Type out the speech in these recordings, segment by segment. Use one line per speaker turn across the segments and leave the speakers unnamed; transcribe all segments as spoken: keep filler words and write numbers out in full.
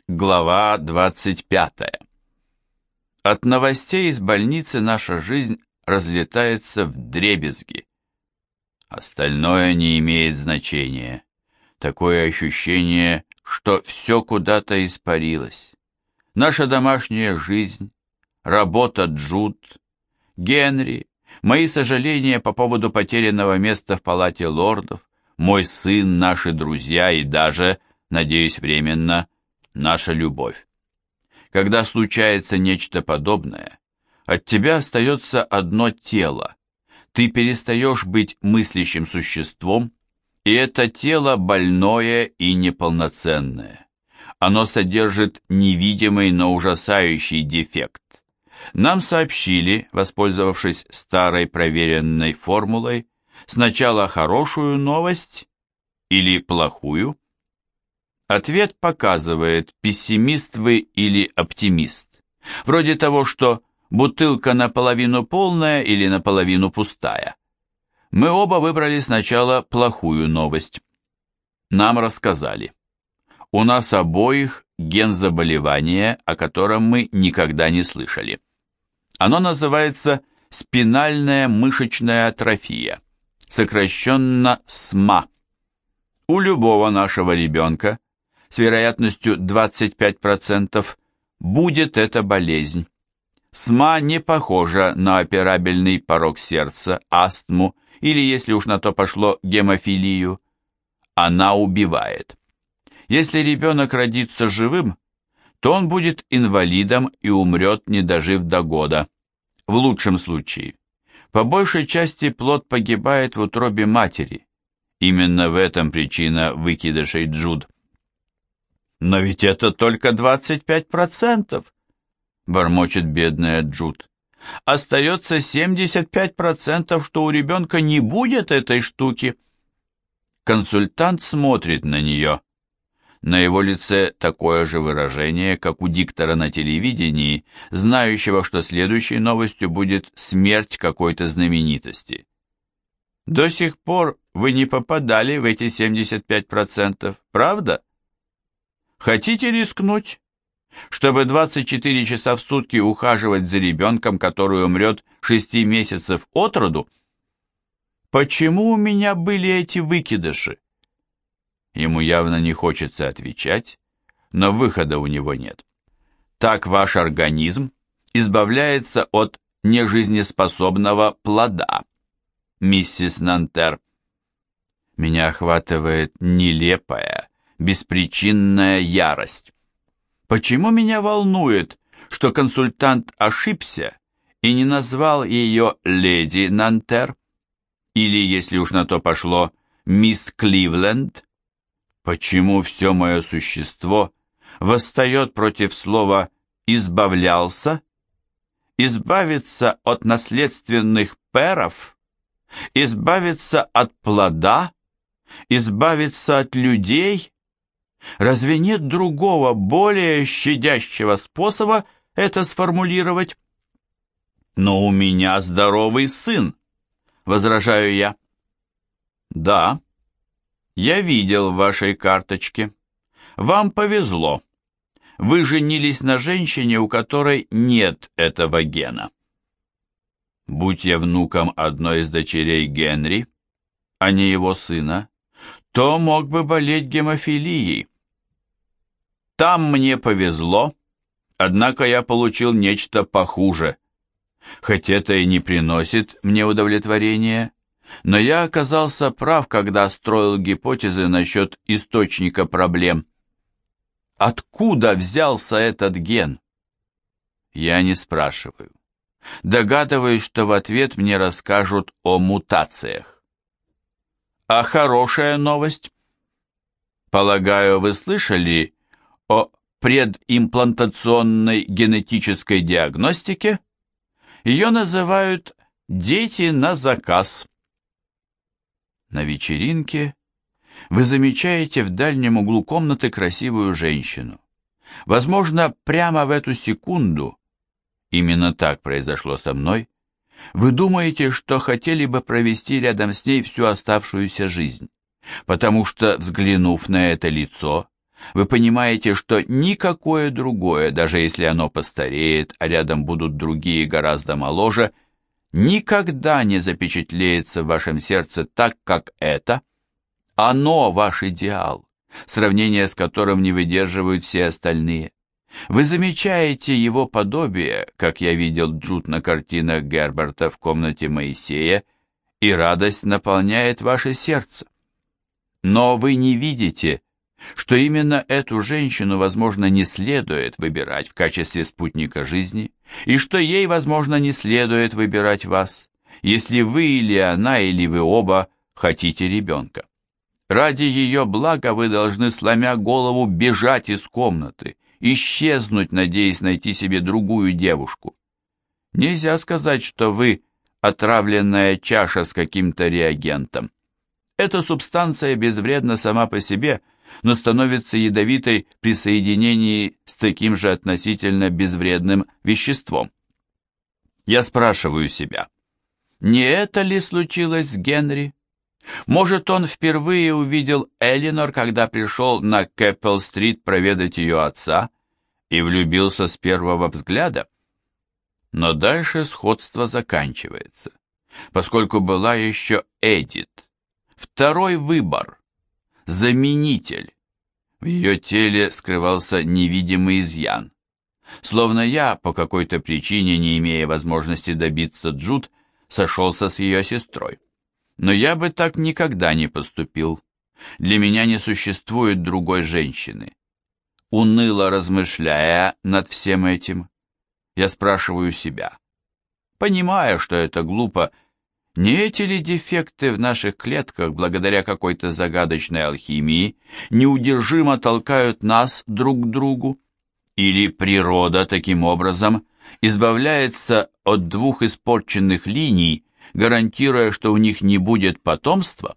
Глава двадцать пятая. От новостей из больницы наша жизнь разлетается вдребезги. Остальное не имеет значения. Такое ощущение, что все куда-то испарилось. Наша домашняя жизнь, работа Джуд, Генри, мои сожаления по поводу потерянного места в палате лордов, мой сын, наши друзья и даже, надеюсь, временно, наша любовь. Когда случается нечто подобное, от тебя остается одно тело. Ты перестаешь быть мыслящим существом, и это тело больное и неполноценное. Оно содержит невидимый, но ужасающий дефект. Нам сообщили, воспользовавшись старой проверенной формулой, сначала хорошую новость или плохую. Ответ показывает, пессимист вы или оптимист. Вроде того, что бутылка наполовину полная или наполовину пустая. Мы оба выбрали сначала плохую новость. Нам рассказали. У нас обоих ген заболевания, о котором мы никогда не слышали. Оно называется спинальная мышечная атрофия, сокращенно СМА. У любого нашего ребенка с вероятностью двадцать пять процентов будет эта болезнь. СМА не похожа на операбельный порок сердца, астму или, если уж на то пошло, гемофилию. Она убивает. Если ребенок родится живым, то он будет инвалидом и умрет, не дожив до года. В лучшем случае. По большей части плод погибает в утробе матери. Именно в этом причина выкидышей Джуд. «Но ведь это только двадцать пять процентов», — бормочет бедная Джуд. «Остается семьдесят пять процентов, что у ребенка не будет этой штуки». Консультант смотрит на нее. На его лице такое же выражение, как у диктора на телевидении, знающего, что следующей новостью будет смерть какой-то знаменитости. «До сих пор вы не попадали в эти семьдесят пять процентов, правда? Хотите рискнуть, чтобы двадцать четыре часа в сутки ухаживать за ребенком, который умрет шести месяцев от роду? Почему у меня были эти выкидыши?» Ему явно не хочется отвечать, но выхода у него нет. Так ваш организм избавляется от нежизнеспособного плода, миссис Нантер. Меня охватывает нелепая, беспричинная ярость. Почему меня волнует, что консультант ошибся и не назвал ее леди Нантер? Или, если уж на то пошло, мисс Кливленд? Почему все мое существо восстает против слова «избавлялся»? Избавиться от наследственных пэров? Избавиться от плода? Избавиться от людей? Разве нет другого, более щадящего способа это сформулировать? «Но у меня здоровый сын», — возражаю я. «Да, я видел в вашей карточке. Вам повезло. Вы женились на женщине, у которой нет этого гена». Будь я внуком одной из дочерей Генри, а не его сына, то мог бы болеть гемофилией. Там мне повезло, однако я получил нечто похуже. Хоть это и не приносит мне удовлетворения, но я оказался прав, когда строил гипотезы насчет источника проблем. Откуда взялся этот ген? Я не спрашиваю. Догадываюсь, что в ответ мне расскажут о мутациях. А хорошая новость? Полагаю, вы слышали о предимплантационной генетической диагностике? Ее называют «дети на заказ». На вечеринке вы замечаете в дальнем углу комнаты красивую женщину. Возможно, прямо в эту секунду, именно так произошло со мной, вы думаете, что хотели бы провести рядом с ней всю оставшуюся жизнь, потому что, взглянув на это лицо, Вы понимаете, что никакое другое, даже если оно постареет, а рядом будут другие гораздо моложе, никогда не запечатлеется в вашем сердце так, как это. Оно ваш идеал, сравнение с которым не выдерживают все остальные. Вы замечаете его подобие, как я видел Джуд на картинах Герберта в комнате Моисея, и радость наполняет ваше сердце. Но вы не видите, что именно эту женщину, возможно, не следует выбирать в качестве спутника жизни, и что ей, возможно, не следует выбирать вас, если вы или она, или вы оба хотите ребенка. Ради ее блага вы должны, сломя голову, бежать из комнаты, исчезнуть, надеясь найти себе другую девушку. Нельзя сказать, что вы отравленная чаша с каким-то реагентом. Эта субстанция безвредна сама по себе, но становится ядовитой при соединении с таким же относительно безвредным веществом. Я спрашиваю себя, не это ли случилось с Генри? Может, он впервые увидел Элинор, когда пришел на Кэппелл-стрит проведать ее отца и влюбился с первого взгляда? Но дальше сходство заканчивается, поскольку была еще Эдит. Второй выбор, заменитель. В ее теле скрывался невидимый изъян. Словно я, по какой-то причине, не имея возможности добиться Джуд, сошелся с ее сестрой. Но я бы так никогда не поступил. Для меня не существует другой женщины. Уныло размышляя над всем этим, я спрашиваю себя, понимая, что это глупо, не эти ли дефекты в наших клетках, благодаря какой-то загадочной алхимии, неудержимо толкают нас друг к другу? Или природа таким образом избавляется от двух испорченных линий, гарантируя, что у них не будет потомства?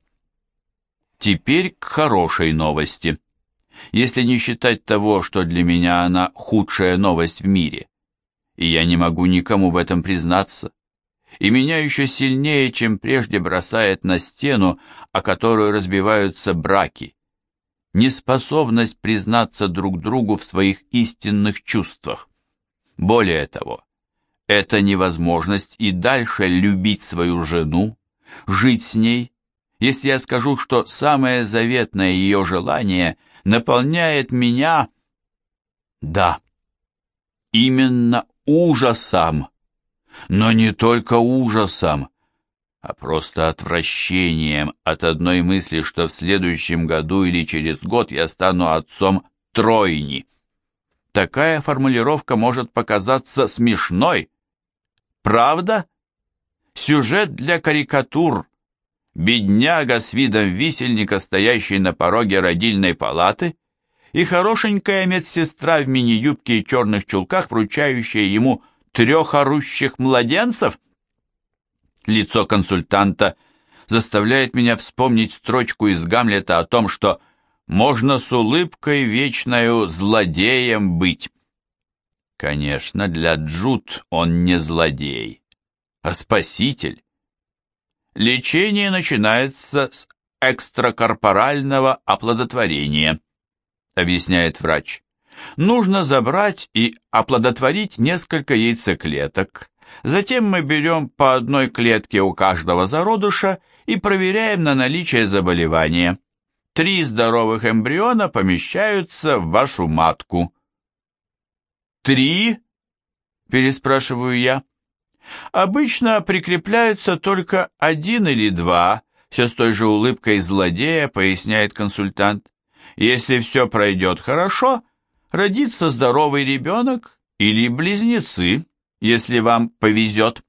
Теперь к хорошей новости. Если не считать того, что для меня она худшая новость в мире, и я не могу никому в этом признаться, и меня еще сильнее, чем прежде, бросает на стену, о которую разбиваются браки, неспособность признаться друг другу в своих истинных чувствах. Более того, это невозможность и дальше любить свою жену, жить с ней, если я скажу, что самое заветное ее желание наполняет меня, да, именно ужасом, но не только ужасом, а просто отвращением от одной мысли, что в следующем году или через год я стану отцом тройни. Такая формулировка может показаться смешной. Правда? Сюжет для карикатур. Бедняга с видом висельника, стоящий на пороге родильной палаты, и хорошенькая медсестра в мини-юбке и черных чулках, вручающая ему трех орущих младенцев? Лицо консультанта заставляет меня вспомнить строчку из Гамлета о том, что можно с улыбкой вечною злодеем быть. Конечно, для Джуд он не злодей, а спаситель. Лечение начинается с экстракорпорального оплодотворения, объясняет врач. Нужно забрать и оплодотворить несколько яйцеклеток. Затем мы берем по одной клетке у каждого зародыша и проверяем на наличие заболевания. Три здоровых эмбриона помещаются в вашу матку. «Три?» – переспрашиваю я. «Обычно прикрепляются только один или два», – все с той же улыбкой злодея поясняет консультант. «Если все пройдет хорошо, родится здоровый ребенок или близнецы, если вам повезет».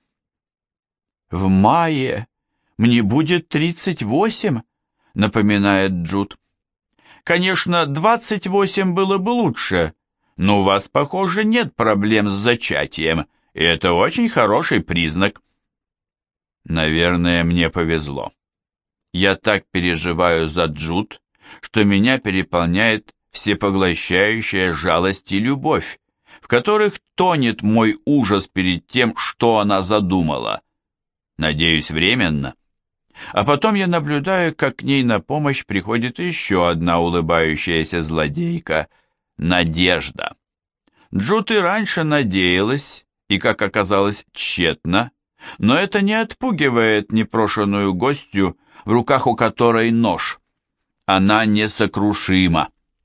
«В мае мне будет тридцать восемь», — напоминает Джуд. «Конечно, двадцать восемь было бы лучше, но у вас, похоже, нет проблем с зачатием, и это очень хороший признак». Наверное, мне повезло. Я так переживаю за Джуд, что меня переполняет всепоглощающая жалость и любовь, в которых тонет мой ужас перед тем, что она задумала. Надеюсь, временно. А потом я наблюдаю, как к ней на помощь приходит еще одна улыбающаяся злодейка — Надежда. Джуд и раньше надеялась, и, как оказалось, тщетно, но это не отпугивает непрошенную гостью, в руках у которой нож. Она несокрушима.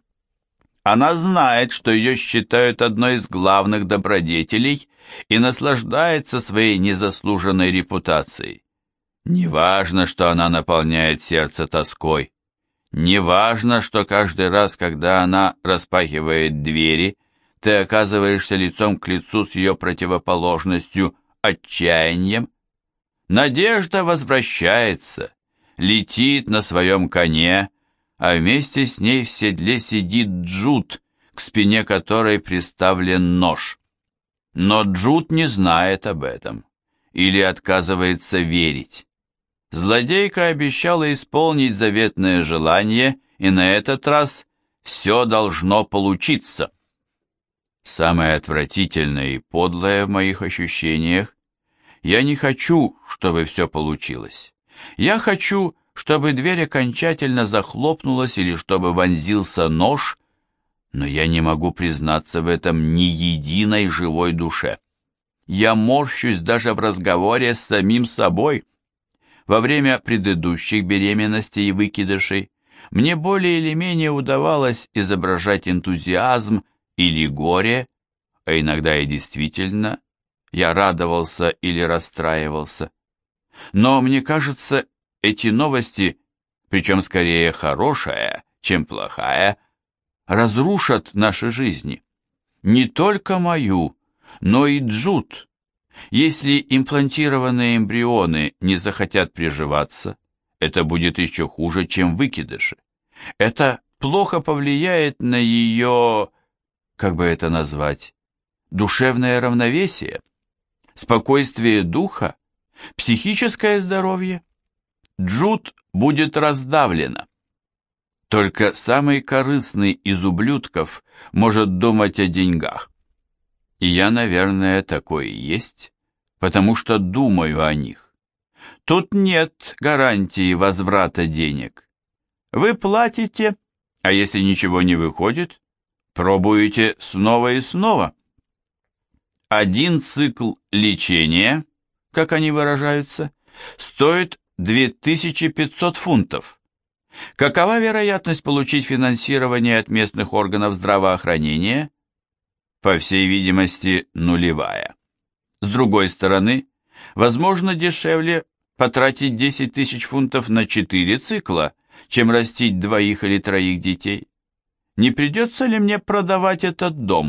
Она знает, что ее считают одной из главных добродетелей и наслаждается своей незаслуженной репутацией. Неважно, что она наполняет сердце тоской. Неважно, что каждый раз, когда она распахивает двери, ты оказываешься лицом к лицу с ее противоположностью, отчаянием. Надежда возвращается, летит на своем коне, а вместе с ней в седле сидит Джуд, к спине которой приставлен нож. Но Джуд не знает об этом или отказывается верить. Злодейка обещала исполнить заветное желание, и на этот раз все должно получиться. Самое отвратительное и подлое в моих ощущениях: я не хочу, чтобы все получилось. Я хочу, чтобы дверь окончательно захлопнулась или чтобы вонзился нож, но я не могу признаться в этом ни единой живой душе. Я морщусь даже в разговоре с самим собой. Во время предыдущих беременностей и выкидышей мне более или менее удавалось изображать энтузиазм или горе, а иногда и действительно я радовался или расстраивался. Но мне кажется, эти новости, причем скорее хорошая, чем плохая, разрушат наши жизни. Не только мою, но и Джуд. Если имплантированные эмбрионы не захотят приживаться, это будет еще хуже, чем выкидыши. Это плохо повлияет на ее, как бы это назвать, душевное равновесие, спокойствие духа, психическое здоровье. Джуд будет раздавлена. Только самый корыстный из ублюдков может думать о деньгах. И я, наверное, такой и есть, потому что думаю о них. Тут нет гарантии возврата денег. Вы платите, а если ничего не выходит, пробуете снова и снова. Один цикл лечения, как они выражаются, стоит две тысячи пятьсот фунтов. Какова вероятность получить финансирование от местных органов здравоохранения? По всей видимости, нулевая. С другой стороны, возможно, дешевле потратить десять тысяч фунтов на четыре цикла, чем растить двоих или троих детей. Не придется ли мне продавать этот дом?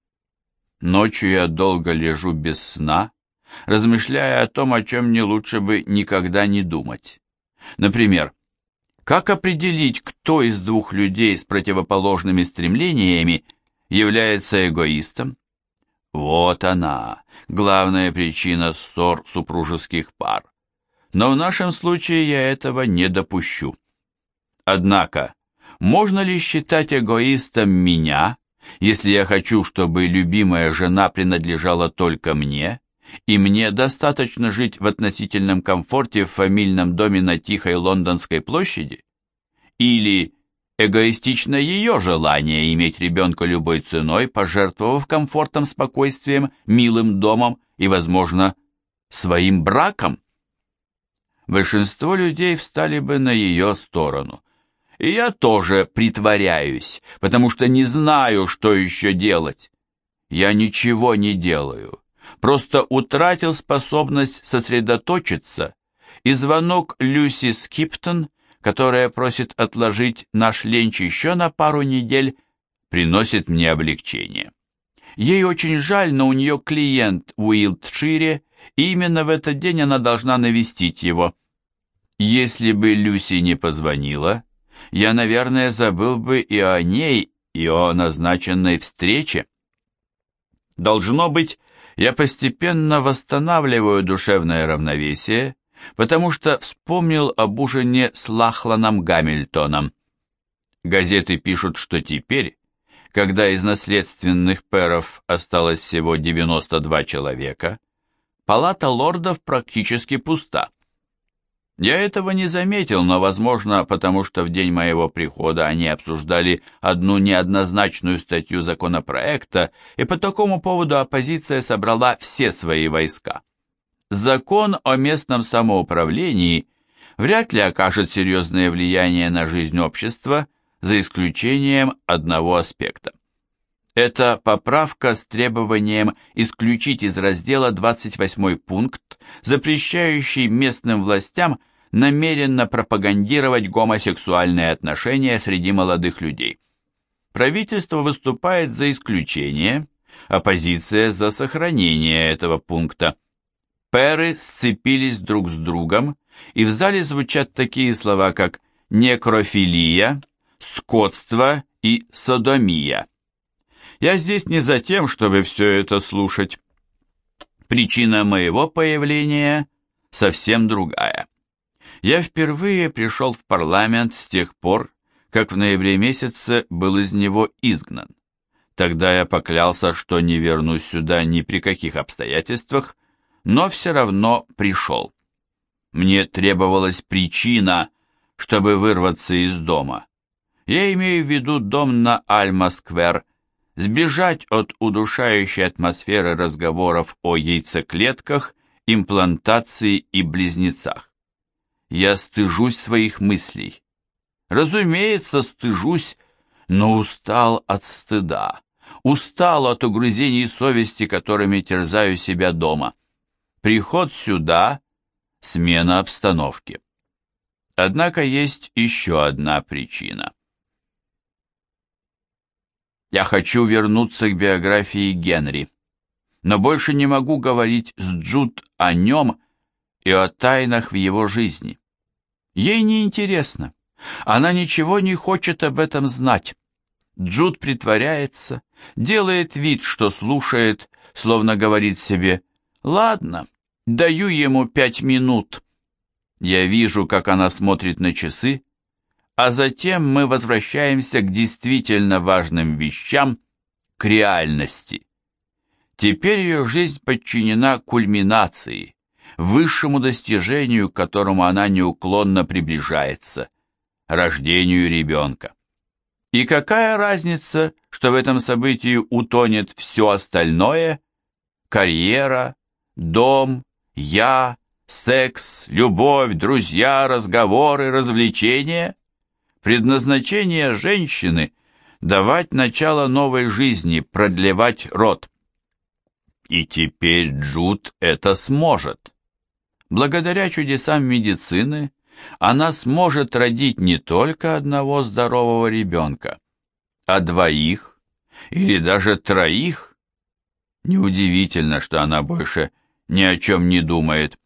Ночью я долго лежу без сна, размышляя о том, о чем мне лучше бы никогда не думать. Например, как определить, кто из двух людей с противоположными стремлениями является эгоистом? Вот она, главная причина ссор супружеских пар. Но в нашем случае я этого не допущу. Однако, можно ли считать эгоистом меня, если я хочу, чтобы любимая жена принадлежала только мне, и мне достаточно жить в относительном комфорте в фамильном доме на Тихой Лондонской площади? Или эгоистично ее желание иметь ребенка любой ценой, пожертвовав комфортом, спокойствием, милым домом и, возможно, своим браком? Большинство людей встали бы на ее сторону. И я тоже притворяюсь, потому что не знаю, что еще делать. Я ничего не делаю, просто утратил способность сосредоточиться, и звонок Люси Скиптон, которая просит отложить наш ленч еще на пару недель, приносит мне облегчение. Ей очень жаль, но у нее клиент в Уилтшире, и именно в этот день она должна навестить его. Если бы Люси не позвонила, я, наверное, забыл бы и о ней, и о назначенной встрече. Должно быть, я постепенно восстанавливаю душевное равновесие, потому что вспомнил об ужине с Лахланом Гамильтоном. Газеты пишут, что теперь, когда из наследственных пэров осталось всего девяносто два человека, палата лордов практически пуста. Я этого не заметил, но, возможно, потому что в день моего прихода они обсуждали одну неоднозначную статью законопроекта, и по такому поводу оппозиция собрала все свои войска. Закон о местном самоуправлении вряд ли окажет серьезное влияние на жизнь общества, за исключением одного аспекта. Это поправка с требованием исключить из раздела двадцать восьмой пункт, запрещающий местным властям намеренно пропагандировать гомосексуальные отношения среди молодых людей. Правительство выступает за исключение, оппозиция за сохранение этого пункта. Пэры сцепились друг с другом, и в зале звучат такие слова, как некрофилия, скотство и содомия. Я здесь не за тем, чтобы все это слушать. Причина моего появления совсем другая. Я впервые пришел в парламент с тех пор, как в ноябре месяце был из него изгнан. Тогда я поклялся, что не вернусь сюда ни при каких обстоятельствах, но все равно пришел. Мне требовалась причина, чтобы вырваться из дома. Я имею в виду дом на Альма-сквер, сбежать от удушающей атмосферы разговоров о яйцеклетках, имплантации и близнецах. Я стыжусь своих мыслей. Разумеется, стыжусь, но устал от стыда, устал от угрызений совести, которыми терзаю себя дома. Приход сюда – смена обстановки. Однако есть еще одна причина. Я хочу вернуться к биографии Генри, но больше не могу говорить с Джуд о нем и о тайнах в его жизни. Ей не интересно. Она ничего не хочет об этом знать. Джуд притворяется, делает вид, что слушает, словно говорит себе: «Ладно, даю ему пять минут». Я вижу, как она смотрит на часы, а затем мы возвращаемся к действительно важным вещам, к реальности. Теперь ее жизнь подчинена кульминации, высшему достижению, к которому она неуклонно приближается – рождению ребенка. И какая разница, что в этом событии утонет все остальное – карьера, дом, я, секс, любовь, друзья, разговоры, развлечения? Предназначение женщины – давать начало новой жизни, продлевать род. И теперь Джуд это сможет. Благодаря чудесам медицины она сможет родить не только одного здорового ребенка, а двоих или даже троих. Неудивительно, что она больше ни о чем не думает.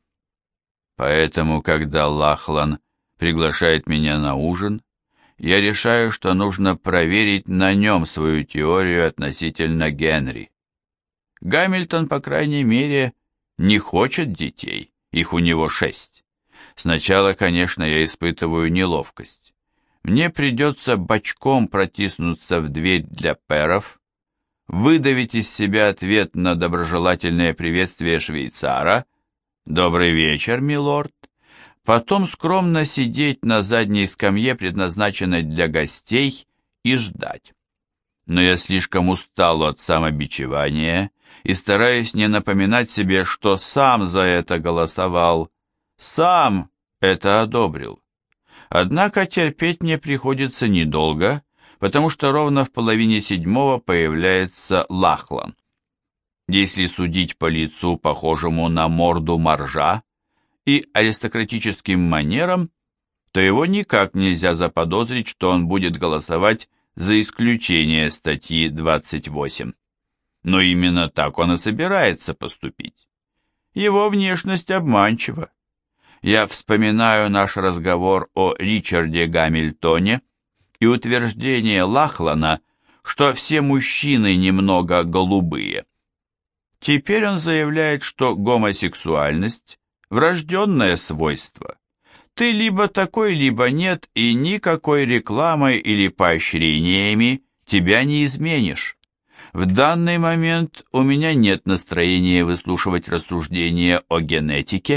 Поэтому, когда Лахлан приглашает меня на ужин, я решаю, что нужно проверить на нем свою теорию относительно Генри. Гамильтон, по крайней мере, не хочет детей, их у него шесть. Сначала, конечно, я испытываю неловкость. Мне придется бочком протиснуться в дверь для пэров, выдавить из себя ответ на доброжелательное приветствие швейцара «Добрый вечер, милорд», потом скромно сидеть на задней скамье, предназначенной для гостей, и ждать. Но я слишком устал от самобичевания и стараюсь не напоминать себе, что сам за это голосовал, сам это одобрил. Однако терпеть мне приходится недолго, потому что ровно в половине седьмого появляется Лахлан. Если судить по лицу, похожему на морду моржа, и аристократическим манерам, то его никак нельзя заподозрить, что он будет голосовать за исключение статьи двадцать восемь. Но именно так он и собирается поступить. Его внешность обманчива. Я вспоминаю наш разговор о Ричарде Гамильтоне и утверждение Лахлана, что все мужчины немного голубые. Теперь он заявляет, что гомосексуальность – врожденное свойство. Ты либо такой, либо нет, и никакой рекламой или поощрениями тебя не изменишь. В данный момент у меня нет настроения выслушивать рассуждения о генетике,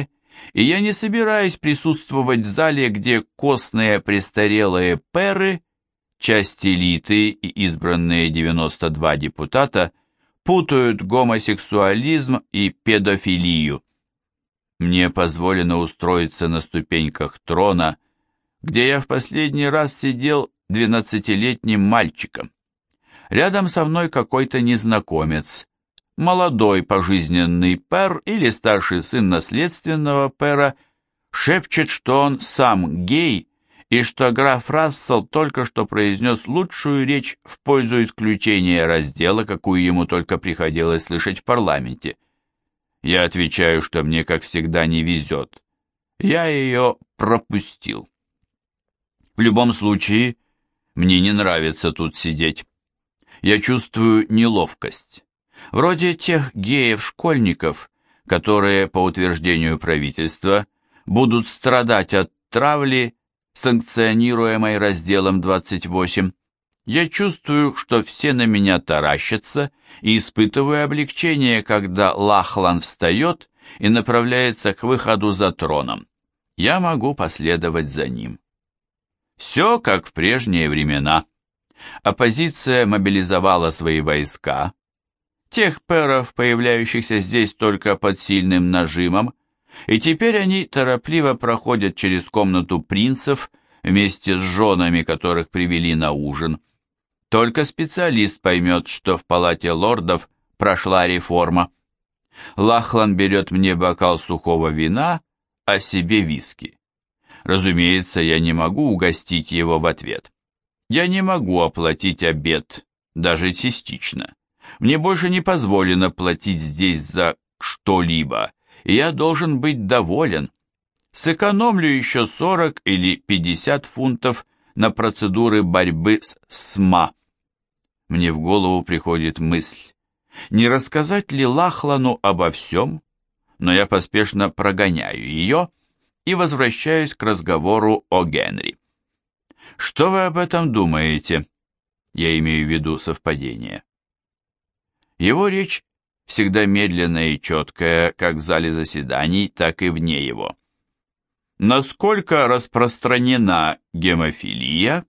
и я не собираюсь присутствовать в зале, где костные престарелые пэры, часть элиты и избранные девяносто два депутата путают гомосексуализм и педофилию. Мне позволено устроиться на ступеньках трона, где я в последний раз сидел двенадцатилетним мальчиком. Рядом со мной какой-то незнакомец, молодой пожизненный пэр или старший сын наследственного пэра, шепчет, что он сам гей и что граф Рассел только что произнес лучшую речь в пользу исключения раздела, какую ему только приходилось слышать в парламенте. Я отвечаю, что мне, как всегда, не везет. Я ее пропустил. В любом случае, мне не нравится тут сидеть. Я чувствую неловкость. Вроде тех геев-школьников, которые, по утверждению правительства, будут страдать от травли, санкционируемой разделом двадцать восемь. Я чувствую, что все на меня таращатся, и испытываю облегчение, когда Лахлан встает и направляется к выходу за троном. Я могу последовать за ним. Все как в прежние времена. Оппозиция мобилизовала свои войска, тех пэров, появляющихся здесь только под сильным нажимом, и теперь они торопливо проходят через комнату принцев вместе с женами, которых привели на ужин. Только специалист поймет, что в палате лордов прошла реформа. Лахлан берет мне бокал сухого вина, а себе виски. Разумеется, я не могу угостить его в ответ. Я не могу оплатить обед, даже частично. Мне больше не позволено платить здесь за что-либо, и я должен быть доволен. Сэкономлю еще сорок или пятьдесят фунтов на процедуры борьбы с СМА. Мне в голову приходит мысль, не рассказать ли Лахлану обо всем, но я поспешно прогоняю ее и возвращаюсь к разговору о Генри. Что вы об этом думаете? Я имею в виду совпадение. Его речь всегда медленная и четкая, как в зале заседаний, так и вне его. Насколько распространена гемофилия?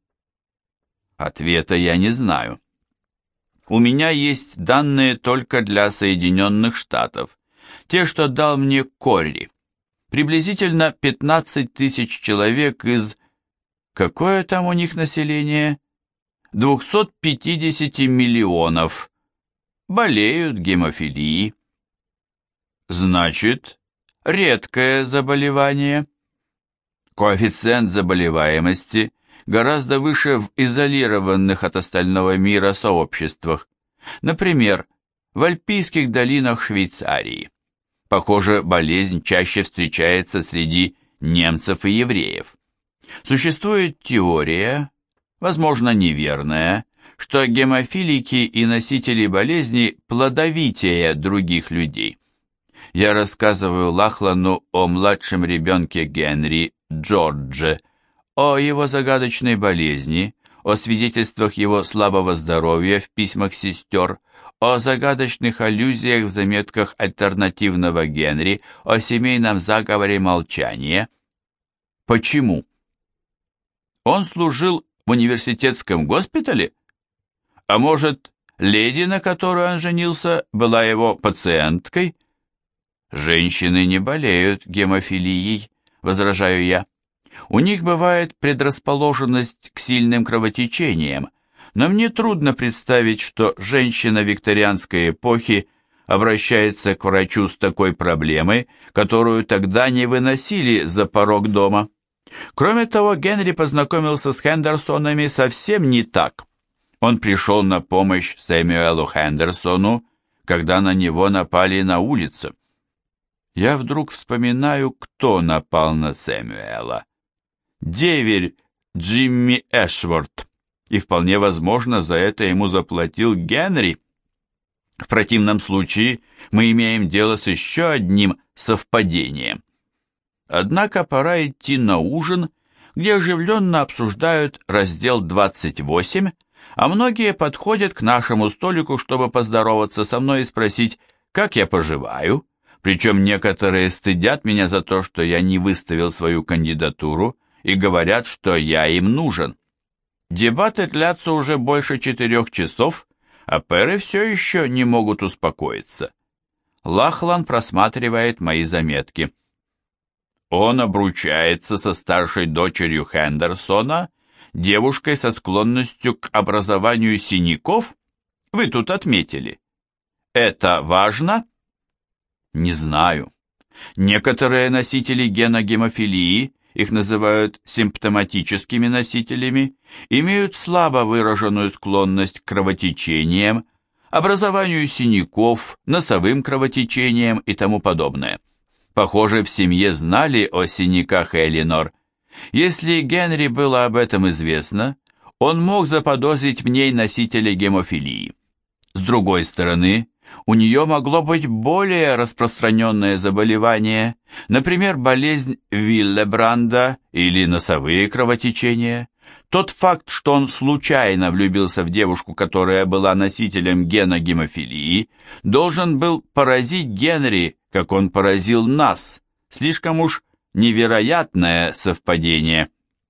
Ответа я не знаю. У меня есть данные только для Соединенных Штатов, те, что дал мне Корри. Приблизительно пятнадцать тысяч человек из... Какое там у них население? двухсот пятидесяти миллионов. Болеют гемофилией. Значит, редкое заболевание. Коэффициент заболеваемости гораздо выше в изолированных от остального мира сообществах. Например, в альпийских долинах Швейцарии. Похоже, болезнь чаще встречается среди немцев и евреев. Существует теория, возможно неверная, что гемофилики и носители болезни плодовитее других людей. Я рассказываю Лахлану о младшем ребенке Генри, Джордже, о его загадочной болезни, о свидетельствах его слабого здоровья в письмах сестер, о загадочных аллюзиях в заметках альтернативного Генри, о семейном заговоре молчания. Почему? Он служил в университетском госпитале? А может, леди, на которой он женился, была его пациенткой? Женщины не болеют гемофилией, возражаю я. У них бывает предрасположенность к сильным кровотечениям, но мне трудно представить, что женщина викторианской эпохи обращается к врачу с такой проблемой, которую тогда не выносили за порог дома. Кроме того, Генри познакомился с Хендерсонами совсем не так. Он пришел на помощь Сэмюэлу Хендерсону, когда на него напали на улице. Я вдруг вспоминаю, кто напал на Сэмюэла. Деверь Джимми Эшворт, и вполне возможно, за это ему заплатил Генри. В противном случае мы имеем дело с еще одним совпадением. Однако пора идти на ужин, где оживленно обсуждают раздел двадцать восемь, а многие подходят к нашему столику, чтобы поздороваться со мной и спросить, как я поживаю, Причем некоторые стыдят меня за то, что я не выставил свою кандидатуру, и говорят, что я им нужен. Дебаты длятся уже больше четырех часов, а пэры все еще не могут успокоиться. Лахлан просматривает мои заметки. Он обручается со старшей дочерью Хендерсона, девушкой со склонностью к образованию синяков? Вы тут отметили. Это важно? Не знаю. Некоторые носители гена гемофилии, их называют симптоматическими носителями, имеют слабо выраженную склонность к кровотечениям, образованию синяков, носовым кровотечениям и тому подобное. Похоже, в семье знали о синяках Элинор. Если Генри было об этом известно, он мог заподозрить в ней носителя гемофилии. С другой стороны, у нее могло быть более распространенное заболевание, например, болезнь Виллебранда или носовые кровотечения. Тот факт, что он случайно влюбился в девушку, которая была носителем гена гемофилии, должен был поразить Генри, как он поразил нас. Слишком уж невероятное совпадение.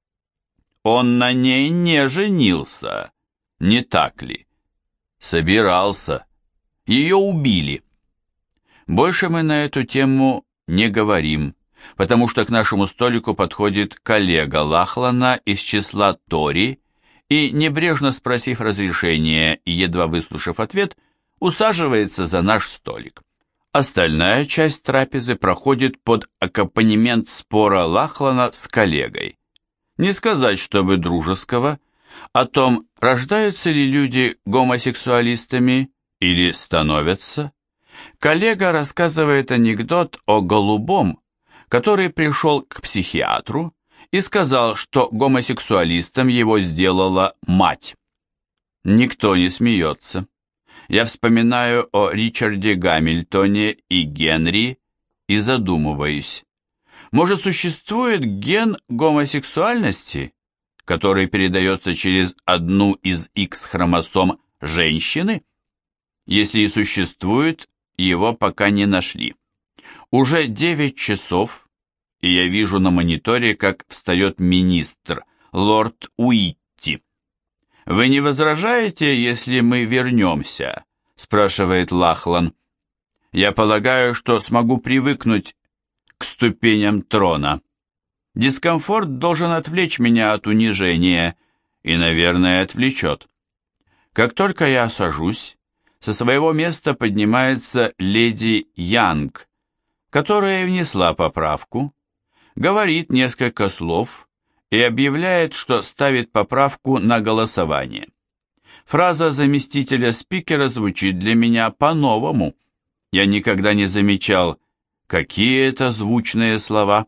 Он на ней не женился, не так ли? Собирался. Ее убили. Больше мы на эту тему не говорим, потому что к нашему столику подходит коллега Лахлана из числа Тори и, небрежно спросив разрешения и едва выслушав ответ, усаживается за наш столик. Остальная часть трапезы проходит под аккомпанемент спора Лахлана с коллегой. Не сказать, чтобы дружеского, о том, рождаются ли люди гомосексуалистами или становятся. Коллега рассказывает анекдот о голубом, который пришел к психиатру и сказал, что гомосексуалистом его сделала мать. Никто не смеется. Я вспоминаю о Ричарде Гамильтоне и Генри и задумываюсь. Может, существует ген гомосексуальности, который передается через одну из Х-хромосом женщины? Если и существует, его пока не нашли. Уже девять часов, и я вижу на мониторе, как встает министр, лорд Уитти. «Вы не возражаете, если мы вернемся?» – спрашивает Лахлан. «Я полагаю, что смогу привыкнуть к ступеням трона. Дискомфорт должен отвлечь меня от унижения и, наверное, отвлечет. Как только я сажусь, со своего места поднимается леди Янг, которая внесла поправку, говорит несколько слов и объявляет, что ставит поправку на голосование. Фраза заместителя спикера звучит для меня по-новому. Я никогда не замечал, какие это звучные слова.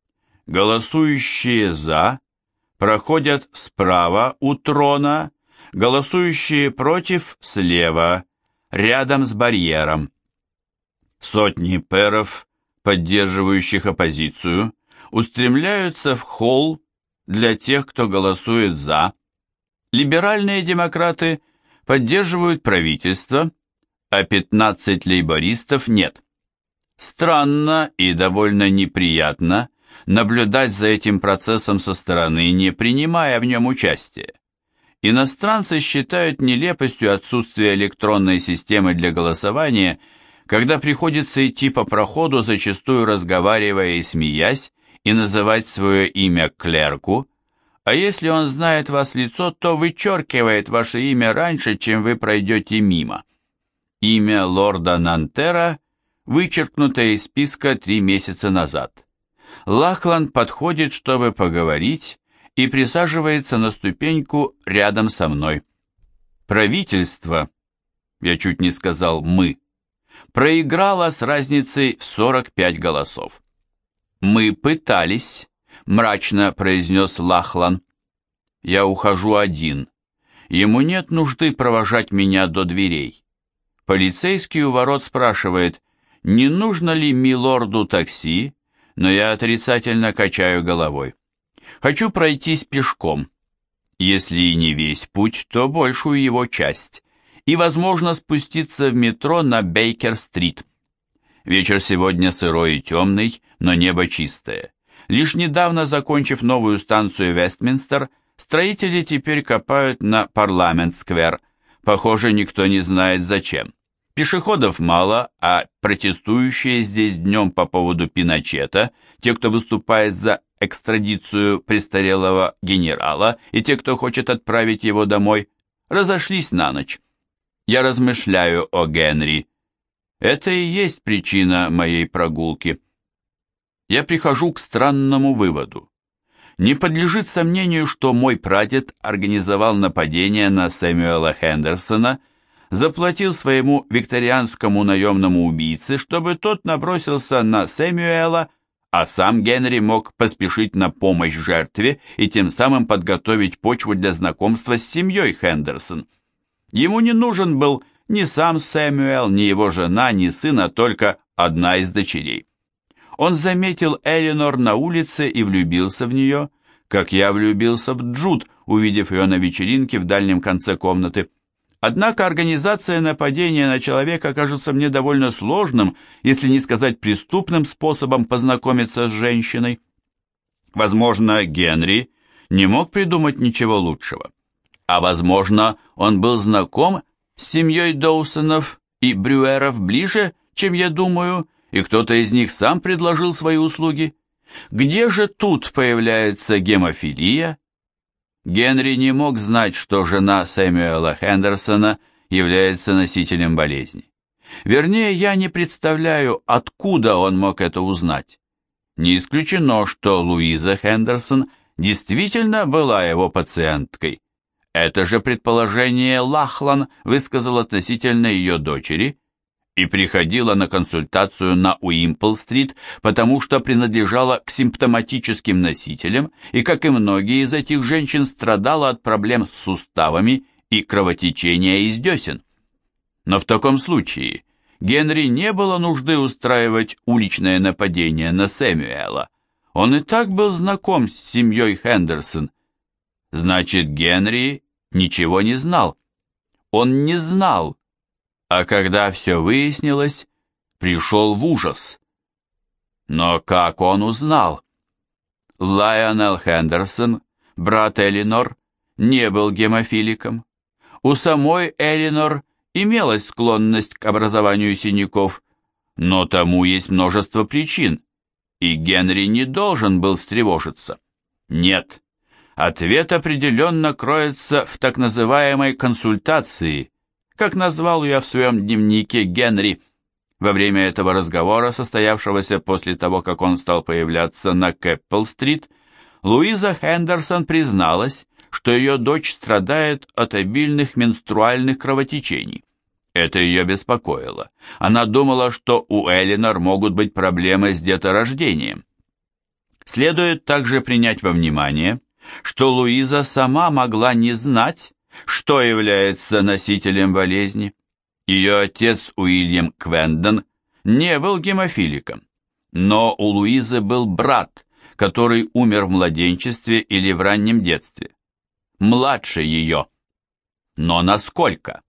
Голосующие «за» проходят справа у трона, голосующие против слева, рядом с барьером. Сотни пэров, поддерживающих оппозицию, устремляются в холл для тех, кто голосует «за». Либеральные демократы поддерживают правительство, а пятнадцать лейбористов нет. Странно и довольно неприятно наблюдать за этим процессом со стороны, не принимая в нем участия. Иностранцы считают нелепостью отсутствие электронной системы для голосования, когда приходится идти по проходу, зачастую разговаривая и смеясь, и называть свое имя клерку, а если он знает вас в лицо, то вычеркивает ваше имя раньше, чем вы пройдете мимо. Имя лорда Нантера вычеркнуто из списка три месяца назад. Лахлан подходит, чтобы поговорить, и присаживается на ступеньку рядом со мной. Правительство, я чуть не сказал «мы», проиграло с разницей в сорок пять голосов. «Мы пытались», — мрачно произнес Лахлан. «Я ухожу один. Ему нет нужды провожать меня до дверей». Полицейский у ворот спрашивает, не нужно ли милорду такси, но я отрицательно качаю головой. Хочу пройтись пешком, если и не весь путь, то большую его часть, и, возможно, спуститься в метро на Бейкер-стрит. Вечер сегодня сырой и темный, но небо чистое. Лишь недавно закончив новую станцию Вестминстер, строители теперь копают на Парламент-сквер. Похоже, никто не знает зачем. Пешеходов мало, а протестующие здесь днем по поводу Пиночета, те, кто выступает за экстрадицию престарелого генерала, и те, кто хочет отправить его домой, разошлись на ночь. Я размышляю о Генри. Это и есть причина моей прогулки. Я прихожу к странному выводу. Не подлежит сомнению, что мой прадед организовал нападение на Сэмюэла Хендерсона, заплатил своему викторианскому наемному убийце, чтобы тот набросился на Сэмюэла, а сам Генри мог поспешить на помощь жертве и тем самым подготовить почву для знакомства с семьей Хендерсон. Ему не нужен был ни сам Сэмюэл, ни его жена, ни сын, а только одна из дочерей. Он заметил Элинор на улице и влюбился в нее, как я влюбился в Джуд, увидев ее на вечеринке в дальнем конце комнаты. Однако организация нападения на человека кажется мне довольно сложным, если не сказать преступным способом познакомиться с женщиной. Возможно, Генри не мог придумать ничего лучшего. А возможно, он был знаком с семьей Доусонов и Брюеров ближе, чем я думаю, и кто-то из них сам предложил свои услуги. Где же тут появляется гемофилия? Генри не мог знать, что жена Сэмюэла Хендерсона является носителем болезни. Вернее, я не представляю, откуда он мог это узнать. Не исключено, что Луиза Хендерсон действительно была его пациенткой. Это же предположение Лахлан высказал относительно ее дочери и приходила на консультацию на Уимпл-стрит, потому что принадлежала к симптоматическим носителям и, как и многие из этих женщин, страдала от проблем с суставами и кровотечения из десен. Но в таком случае Генри не было нужды устраивать уличное нападение на Сэмюэла. Он и так был знаком с семьей Хендерсон. Значит, Генри ничего не знал. Он не знал, а когда все выяснилось, пришел в ужас. Но как он узнал? Лайонел Хендерсон, брат Элинор, не был гемофиликом. У самой Элинор имелась склонность к образованию синяков, но тому есть множество причин, и Генри не должен был встревожиться. Нет, ответ определенно кроется в так называемой консультации, как назвал я в своем дневнике Генри. Во время этого разговора, состоявшегося после того, как он стал появляться на Кэппл-стрит, Луиза Хендерсон призналась, что ее дочь страдает от обильных менструальных кровотечений. Это ее беспокоило. Она думала, что у Элинор могут быть проблемы с деторождением. Следует также принять во внимание, что Луиза сама могла не знать, что является носителем болезни. Ее отец Уильям Квендон не был гемофиликом, но у Луизы был брат, который умер в младенчестве или в раннем детстве. Младше ее. Но насколько?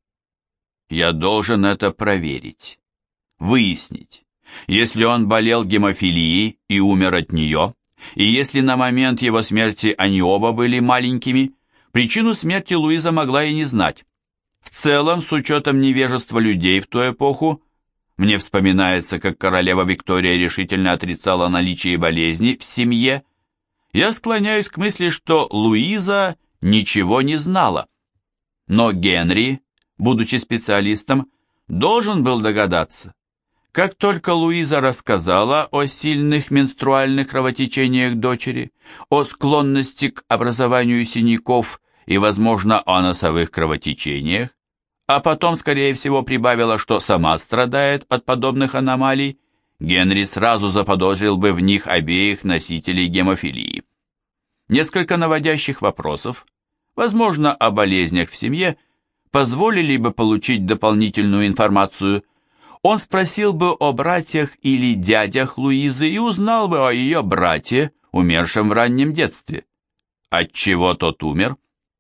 Я должен это проверить, выяснить. Если он болел гемофилией и умер от нее, и если на момент его смерти они оба были маленькими, причину смерти Луиза могла и не знать. В целом, с учетом невежества людей в ту эпоху, мне вспоминается, как королева Виктория решительно отрицала наличие болезни в семье, я склоняюсь к мысли, что Луиза ничего не знала. Но Генри, будучи специалистом, должен был догадаться. Как только Луиза рассказала о сильных менструальных кровотечениях дочери, о склонности к образованию синяков и, возможно, о носовых кровотечениях, а потом, скорее всего, прибавила, что сама страдает от подобных аномалий, Генри сразу заподозрил бы в них обеих носителей гемофилии. Несколько наводящих вопросов, возможно, о болезнях в семье, позволили бы получить дополнительную информацию. Он спросил бы о братьях или дядях Луизы и узнал бы о ее брате, умершем в раннем детстве. Отчего тот умер?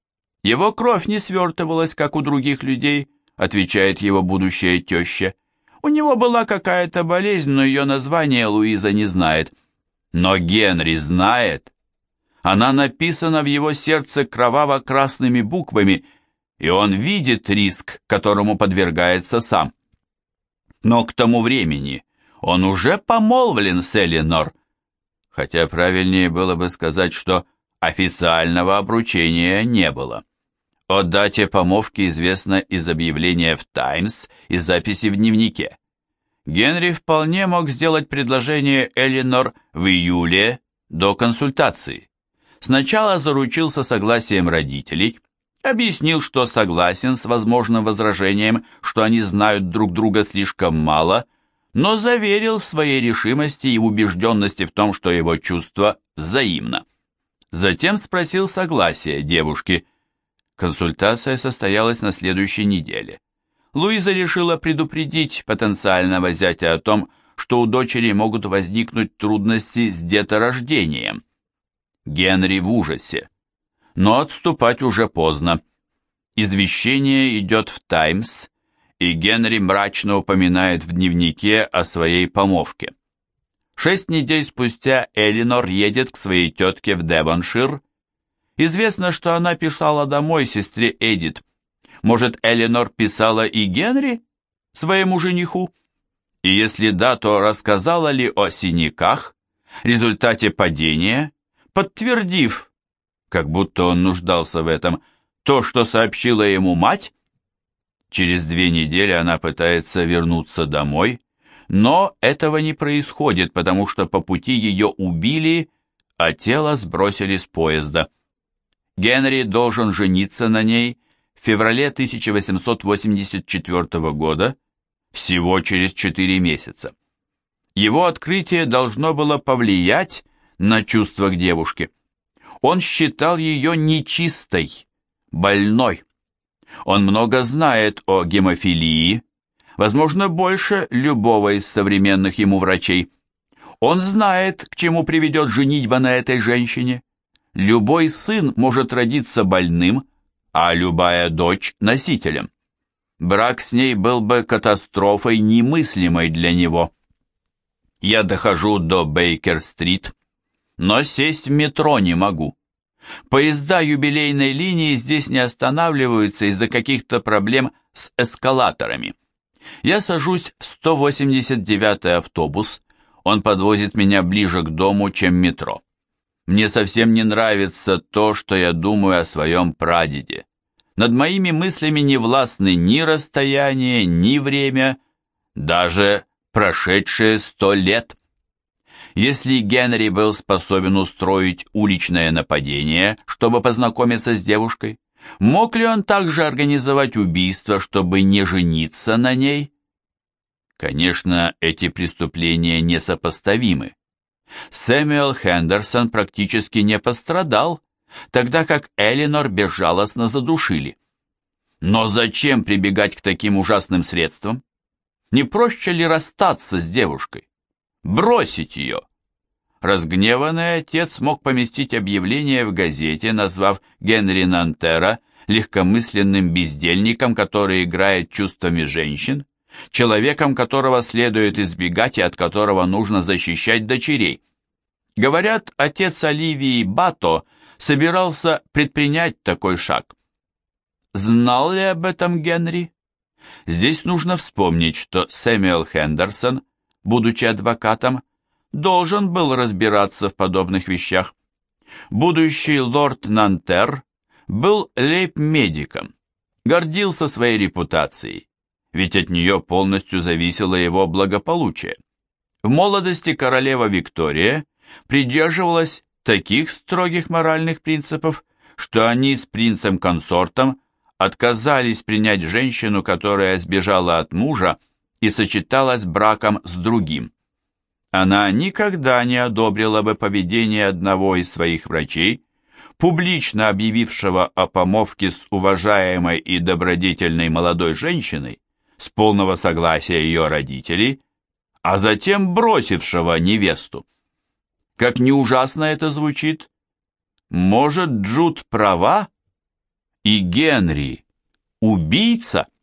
Его кровь не свертывалась, как у других людей, отвечает его будущая теща. У него была какая-то болезнь, но ее название Луиза не знает. Но Генри знает. Она написана в его сердце кроваво-красными буквами, и он видит риск, которому подвергается сам. Но к тому времени он уже помолвлен с Элинор, хотя правильнее было бы сказать, что официального обручения не было. О дате помолвки известно из объявления в «Таймс» и записи в дневнике. Генри вполне мог сделать предложение Элинор в июле до консультации. Сначала заручился согласием родителей, объяснил, что согласен с возможным возражением, что они знают друг друга слишком мало, но заверил в своей решимости и убежденности в том, что его чувство взаимно. Затем спросил согласия девушки. Консультация состоялась на следующей неделе. Луиза решила предупредить потенциального зятя о том, что у дочери могут возникнуть трудности с деторождением. Генри в ужасе. Но отступать уже поздно. Извещение идет в «Таймс», и Генри мрачно упоминает в дневнике о своей помолвке. Шесть недель спустя Элинор едет к своей тетке в Девоншир. Известно, что она писала домой сестре Эдит. Может, Элинор писала и Генри, своему жениху? И если да, то рассказала ли о синяках, результате падения, подтвердив, как будто он нуждался в этом, то, что сообщила ему мать? Через две недели она пытается вернуться домой, но этого не происходит, потому что по пути ее убили, а тело сбросили с поезда. Генри должен жениться на ней в феврале тысяча восемьсот восемьдесят четвёртого года, всего через четыре месяца. Его открытие должно было повлиять на чувства к девушке. Он считал ее нечистой, больной. Он много знает о гемофилии, возможно, больше любого из современных ему врачей. Он знает, к чему приведет женитьба на этой женщине. Любой сын может родиться больным, а любая дочь – носителем. Брак с ней был бы катастрофой немыслимой для него. Я дохожу до Бейкер-стрит, но сесть в метро не могу. Поезда юбилейной линии здесь не останавливаются из-за каких-то проблем с эскалаторами. Я сажусь в сто восемьдесят девятый автобус, он подвозит меня ближе к дому, чем метро. Мне совсем не нравится то, что я думаю о своем прадеде. Над моими мыслями не властны ни расстояние, ни время, даже прошедшие сто лет. Если Генри был способен устроить уличное нападение, чтобы познакомиться с девушкой, мог ли он также организовать убийство, чтобы не жениться на ней? Конечно, эти преступления несопоставимы. Сэмюэл Хендерсон практически не пострадал, тогда как Элинор безжалостно задушили. Но зачем прибегать к таким ужасным средствам? Не проще ли расстаться с девушкой? Бросить ее? Разгневанный отец мог поместить объявление в газете, назвав Генри Нантера легкомысленным бездельником, который играет чувствами женщин, человеком, которого следует избегать и от которого нужно защищать дочерей. Говорят, отец Оливии Бато собирался предпринять такой шаг. Знал ли об этом Генри? Здесь нужно вспомнить, что Сэмюэл Хендерсон, будучи адвокатом, должен был разбираться в подобных вещах. Будущий лорд Нантер был лейб-медиком, гордился своей репутацией, ведь от нее полностью зависело его благополучие. В молодости королева Виктория придерживалась таких строгих моральных принципов, что они с принцем-консортом отказались принять женщину, которая сбежала от мужа и сочеталась браком с другим. Она никогда не одобрила бы поведение одного из своих врачей, публично объявившего о помолвке с уважаемой и добродетельной молодой женщиной, с полного согласия ее родителей, а затем бросившего невесту. Как ни ужасно это звучит, может, Джуд права, и Генри – убийца?